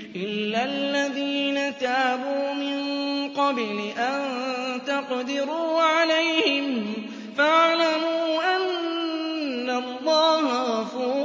إِلَّا الَّذِينَ تَابُوا مِن قَبْلِ أَن تَقْدِرُوا عَلَيْهِمْ فَاعْلَمُوا أَنَّ اللَّهَ غَفُورٌ